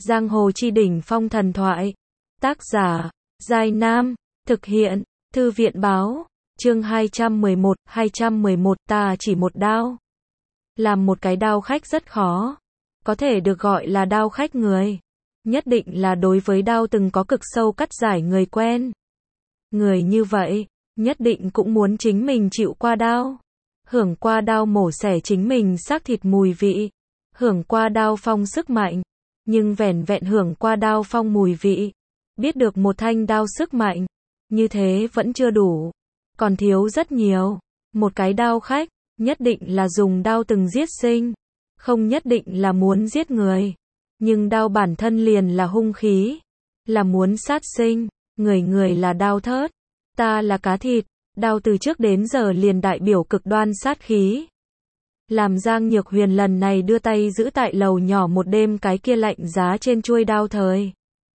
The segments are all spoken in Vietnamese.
Giang hồ chi đỉnh phong thần thoại. Tác giả, Giai Nam. Thực hiện, Thư viện báo. Chương 211, ta chỉ một đao. Làm một cái đao khách rất khó. Có thể được gọi là đao khách người. Nhất định là đối với đao từng có cực sâu cắt giải người quen. Người như vậy, nhất định cũng muốn chính mình chịu qua đao. Hưởng qua đao mổ xẻ chính mình xác thịt mùi vị. Hưởng qua đao phong sức mạnh. Nhưng vẻn vẹn hưởng qua đao phong mùi vị. Biết được một thanh đao sức mạnh. Như thế vẫn chưa đủ. Còn thiếu rất nhiều. Một cái đao khách, nhất định là dùng đao từng giết sinh. Không nhất định là muốn giết người. Nhưng đao bản thân liền là hung khí. Là muốn sát sinh. Người là đao thớt. Ta là cá thịt. Đao từ trước đến giờ liền đại biểu cực đoan sát khí. Làm Giang Nhược Huyền lần này đưa tay giữ tại lầu nhỏ một đêm cái kia lạnh giá trên chuôi đao thời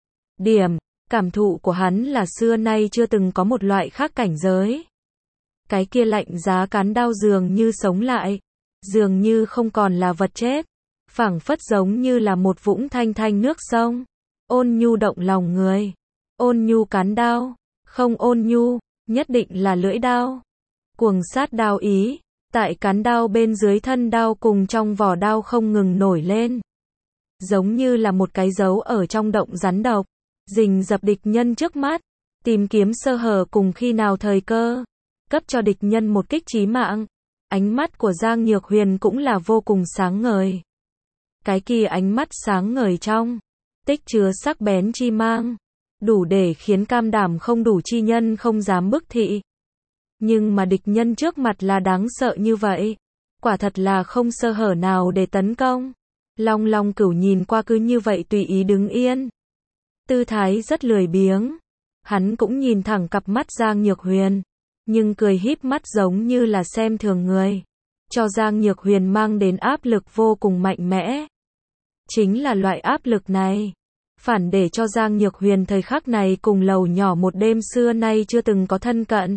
điểm, cảm thụ của hắn là xưa nay chưa từng có một loại khác cảnh giới. Cái kia lạnh giá cán đao dường như sống lại, dường như không còn là vật chết, phảng phất giống như là một vũng thanh thanh nước sông, ôn nhu động lòng người. Ôn nhu cán đao, không ôn nhu, nhất định là lưỡi đao. Cuồng sát đao ý, tại cán đao bên dưới thân đao cùng trong vỏ đao không ngừng nổi lên. Giống như là một cái dấu ở trong động rắn độc, rình rập địch nhân trước mắt, tìm kiếm sơ hở cùng khi nào thời cơ, cấp cho địch nhân một kích chí mạng. Ánh mắt của Giang Nhược Huyền cũng là vô cùng sáng ngời. Cái kia ánh mắt sáng ngời trong, tích chứa sắc bén chi mang, đủ để khiến cam đảm không đủ chi nhân không dám bức thị. Nhưng mà địch nhân trước mặt là đáng sợ như vậy, quả thật là không sơ hở nào để tấn công. Long Long Cửu nhìn qua cứ như vậy tùy ý đứng yên, tư thái rất lười biếng. Hắn cũng nhìn thẳng cặp mắt Giang Nhược Huyền, nhưng cười híp mắt giống như là xem thường người, cho Giang Nhược Huyền mang đến áp lực vô cùng mạnh mẽ. Chính là loại áp lực này, phản để cho Giang Nhược Huyền thời khắc này cùng lầu nhỏ một đêm xưa nay chưa từng có thân cận.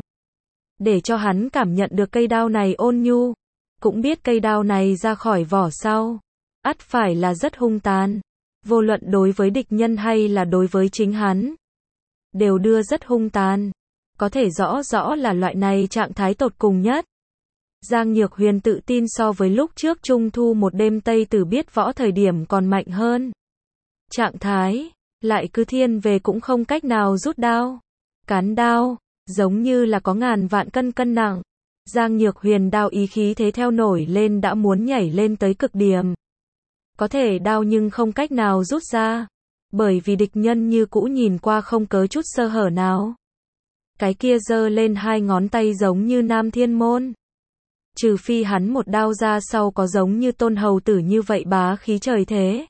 Để cho hắn cảm nhận được cây đao này ôn nhu, cũng biết cây đao này ra khỏi vỏ sau, ắt phải là rất hung tàn. Vô luận đối với địch nhân hay là đối với chính hắn, đều đưa rất hung tàn. Có thể rõ rõ là loại này trạng thái tột cùng nhất. Giang Nhược Huyền tự tin so với lúc trước Trung Thu một đêm Tây Tử biết võ thời điểm còn mạnh hơn. Trạng thái, lại cứ thiên về cũng không cách nào rút đao. Cán đao, giống như là có ngàn vạn cân cân nặng. Giang Nhược Huyền đao ý khí thế theo nổi lên đã muốn nhảy lên tới cực điểm. Có thể đao nhưng không cách nào rút ra. Bởi vì địch nhân như cũ nhìn qua không có chút sơ hở nào. Cái kia giơ lên hai ngón tay giống như Nam Thiên Môn. Trừ phi hắn một đao ra sau có giống như Tôn Hầu Tử như vậy bá khí trời thế.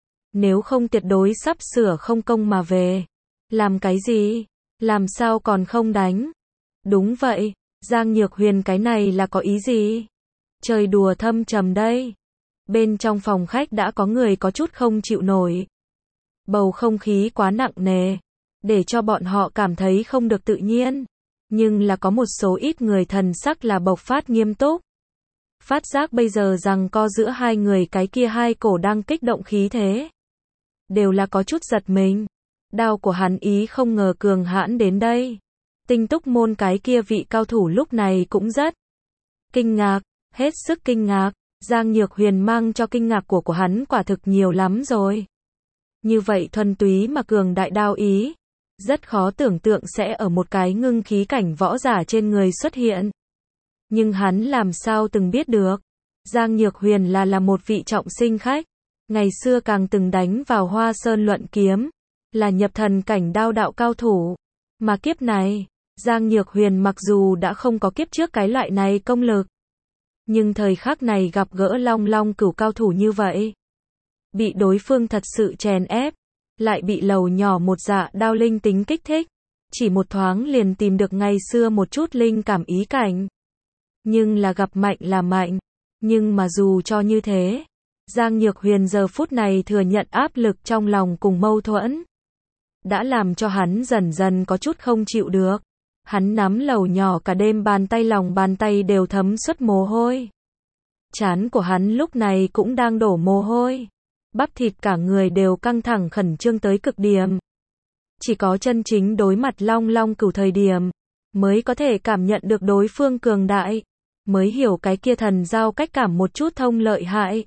Nếu không tuyệt đối sắp sửa không công mà về. Làm cái gì? Làm sao còn không đánh? Đúng vậy, Giang Nhược Huyền cái này là có ý gì? Trời đùa thâm trầm đây. Bên trong phòng khách đã có người có chút không chịu nổi. Bầu không khí quá nặng nề, để cho bọn họ cảm thấy không được tự nhiên. Nhưng là có một số ít người thần sắc là bộc phát nghiêm túc. Phát giác bây giờ rằng co giữa hai người cái kia hai cổ đang kích động khí thế. Đều là có chút giật mình. Đao của hắn ý không ngờ cường hãn đến đây. Tinh Túc môn cái kia vị cao thủ lúc này cũng rất kinh ngạc, hết sức kinh ngạc. Giang Nhược Huyền mang cho kinh ngạc của hắn quả thực nhiều lắm rồi. Như vậy thuần túy mà cường đại đao ý, rất khó tưởng tượng sẽ ở một cái ngưng khí cảnh võ giả trên người xuất hiện. Nhưng hắn làm sao từng biết được, Giang Nhược Huyền là một vị trọng sinh khách, ngày xưa càng từng đánh vào Hoa Sơn luận kiếm, là nhập thần cảnh đao đạo cao thủ. Mà kiếp này, Giang Nhược Huyền mặc dù đã không có kiếp trước cái loại này công lực, nhưng thời khắc này gặp gỡ Long Long Cửu cao thủ như vậy, bị đối phương thật sự chèn ép, lại bị lầu nhỏ một dạ đao linh tính kích thích, chỉ một thoáng liền tìm được ngày xưa một chút linh cảm ý cảnh. Nhưng là gặp mạnh là mạnh, nhưng mà dù cho như thế, Giang Nhược Huyền giờ phút này thừa nhận áp lực trong lòng cùng mâu thuẫn, đã làm cho hắn dần dần có chút không chịu được. Hắn nắm lầu nhỏ cả đêm bàn tay lòng bàn tay đều thấm suốt mồ hôi. Trán của hắn lúc này cũng đang đổ mồ hôi. bắp thịt cả người đều căng thẳng khẩn trương tới cực điểm. Chỉ có chân chính đối mặt Long Long Cửu thời điểm, mới có thể cảm nhận được đối phương cường đại, mới hiểu cái kia thần giao cách cảm một chút thông lợi hại.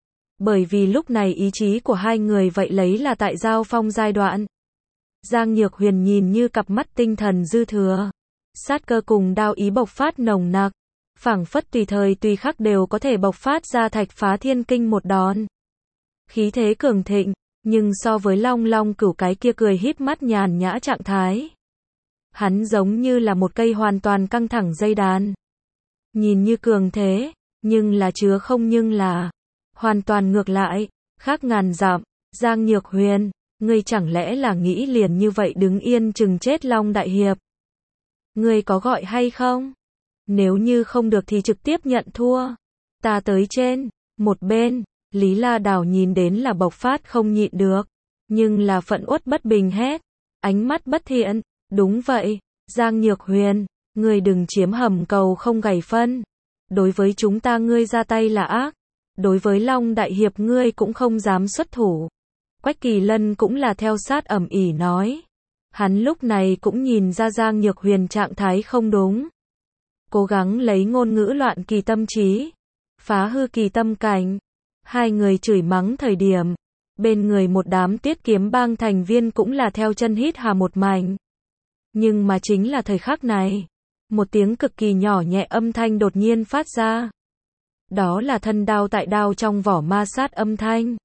Bởi vì lúc này ý chí của hai người vậy lấy là tại giao phong giai đoạn. Giang Nhược Huyền nhìn như cặp mắt tinh thần dư thừa, sát cơ cùng đao ý bộc phát nồng nặc, phảng phất tùy thời tùy khắc đều có thể bộc phát ra thạch phá thiên kinh một đòn. Khí thế cường thịnh, nhưng so với Long Long Cửu cái kia cười híp mắt nhàn nhã trạng thái, hắn giống như là một cây hoàn toàn căng thẳng dây đàn. Nhìn như cường thế, nhưng là chứa không nhưng là hoàn toàn ngược lại, khác ngàn dặm. Giang Nhược Huyền, ngươi chẳng lẽ là nghĩ liền như vậy đứng yên chừng chết Long Đại Hiệp? Ngươi có gọi hay không? Nếu như không được thì trực tiếp nhận thua. Ta tới trên. Một bên, Lý La Đào nhìn đến là bộc phát không nhịn được, nhưng là phẫn uất bất bình hét, ánh mắt bất thiện. Đúng vậy, Giang Nhược Huyền, ngươi đừng chiếm hầm cầu không gảy phân. Đối với chúng ta ngươi ra tay là ác, đối với Long Đại Hiệp ngươi cũng không dám xuất thủ. Quách Kỳ Lân cũng là theo sát ầm ĩ nói. Hắn lúc này cũng nhìn ra Giang Nhược Huyền trạng thái không đúng. Cố gắng lấy ngôn ngữ loạn kỳ tâm trí, phá hư kỳ tâm cảnh. Hai người chửi mắng thời điểm, bên người một đám Tiết Kiếm Bang thành viên cũng là theo chân hít hà một mảnh. Nhưng mà chính là thời khắc này, một tiếng cực kỳ nhỏ nhẹ âm thanh đột nhiên phát ra. Đó là thân đao tại đao trong vỏ ma sát âm thanh.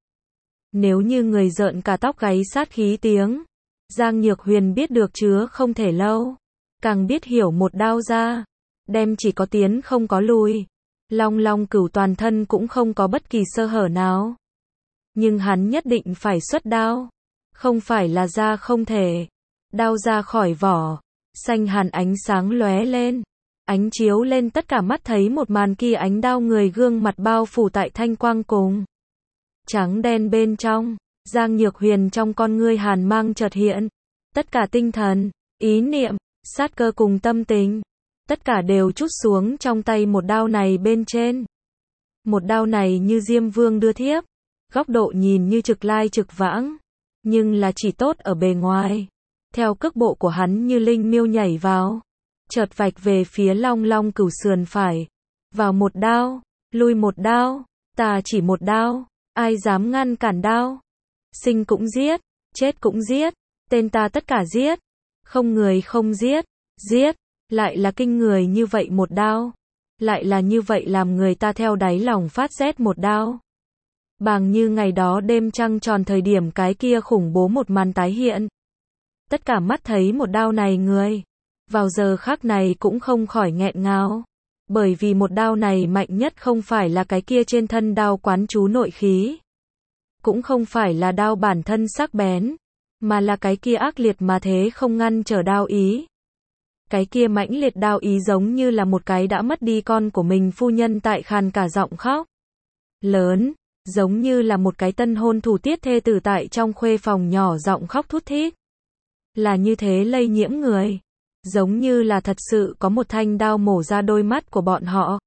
Nếu như người rợn cả tóc gáy sát khí tiếng, Giang Nhược Huyền biết được chứa không thể lâu, càng biết hiểu một đao ra, đem chỉ có tiến không có lùi. Long Long Cửu toàn thân cũng không có bất kỳ sơ hở nào. Nhưng hắn nhất định phải xuất đao, không phải là ra không thể. Đao ra khỏi vỏ, xanh hàn ánh sáng lóe lên, ánh chiếu lên tất cả mắt thấy một màn kia, ánh đao người gương mặt bao phủ tại thanh quang cùng trắng đen bên trong. Giang Nhược Huyền trong con ngươi hàn mang chợt hiện, tất cả tinh thần, ý niệm, sát cơ cùng tâm tình, tất cả đều trút xuống trong tay một đao này bên trên. Một đao này như Diêm Vương đưa thiếp, góc độ nhìn như trực lai trực vãng, nhưng là chỉ tốt ở bề ngoài. Theo cước bộ của hắn như linh miêu nhảy vào, chợt vạch về phía Long Long Cửu sườn phải, vào một đao, lui một đao, ta chỉ một đao, ai dám ngăn cản đao? Sinh cũng giết, chết cũng giết, tên ta tất cả giết, không người không giết, giết, lại là kinh người như vậy một đao, lại là như vậy làm người ta theo đáy lòng phát rét một đao. Bàng như ngày đó đêm trăng tròn thời điểm cái kia khủng bố một màn tái hiện. Tất cả mắt thấy một đao này người, vào giờ khắc này cũng không khỏi nghẹn ngào, bởi vì một đao này mạnh nhất không phải là cái kia trên thân đao quán trú nội khí, cũng không phải là đao bản thân sắc bén, mà là cái kia ác liệt mà thế không ngăn trở đao ý. Cái kia mãnh liệt đao ý giống như là một cái đã mất đi con của mình phu nhân tại khàn cả giọng khóc lớn, giống như là một cái tân hôn thủ tiết thê tử tại trong khuê phòng nhỏ giọng khóc thút thít. Là như thế lây nhiễm người, giống như là thật sự có một thanh đao mổ ra đôi mắt của bọn họ,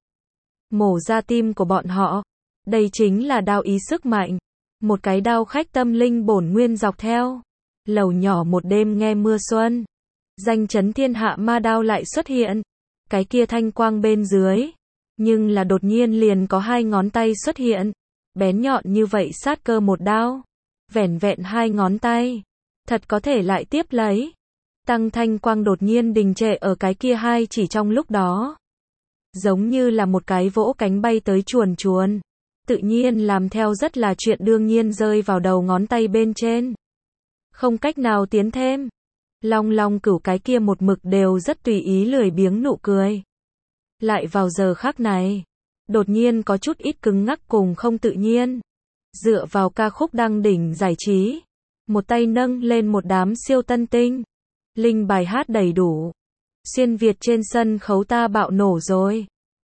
mổ ra tim của bọn họ. Đây chính là đao ý sức mạnh, một cái đao khách tâm linh bổn nguyên dọc theo lầu nhỏ một đêm nghe mưa xuân, danh chấn thiên hạ ma đao lại xuất hiện, cái kia thanh quang bên dưới, nhưng là đột nhiên liền có hai ngón tay xuất hiện, bén nhọn như vậy sát cơ một đao, vẻn vẹn hai ngón tay, thật có thể lại tiếp lấy. Tăng thanh quang đột nhiên đình trệ ở cái kia hai chỉ trong lúc đó, giống như là một cái vỗ cánh bay tới chuồn chuồn, tự nhiên làm theo rất là chuyện đương nhiên rơi vào đầu ngón tay bên trên, không cách nào tiến thêm. Long Long Cửu cái kia một mực đều rất tùy ý lười biếng nụ cười, lại vào giờ khắc này, đột nhiên có chút ít cứng ngắc cùng không tự nhiên. Dựa vào ca khúc đăng đỉnh giải trí, một tay nâng lên một đám siêu tân tinh, linh bài hát đầy đủ, xuyên Việt trên sân khấu ta bạo nổ rồi.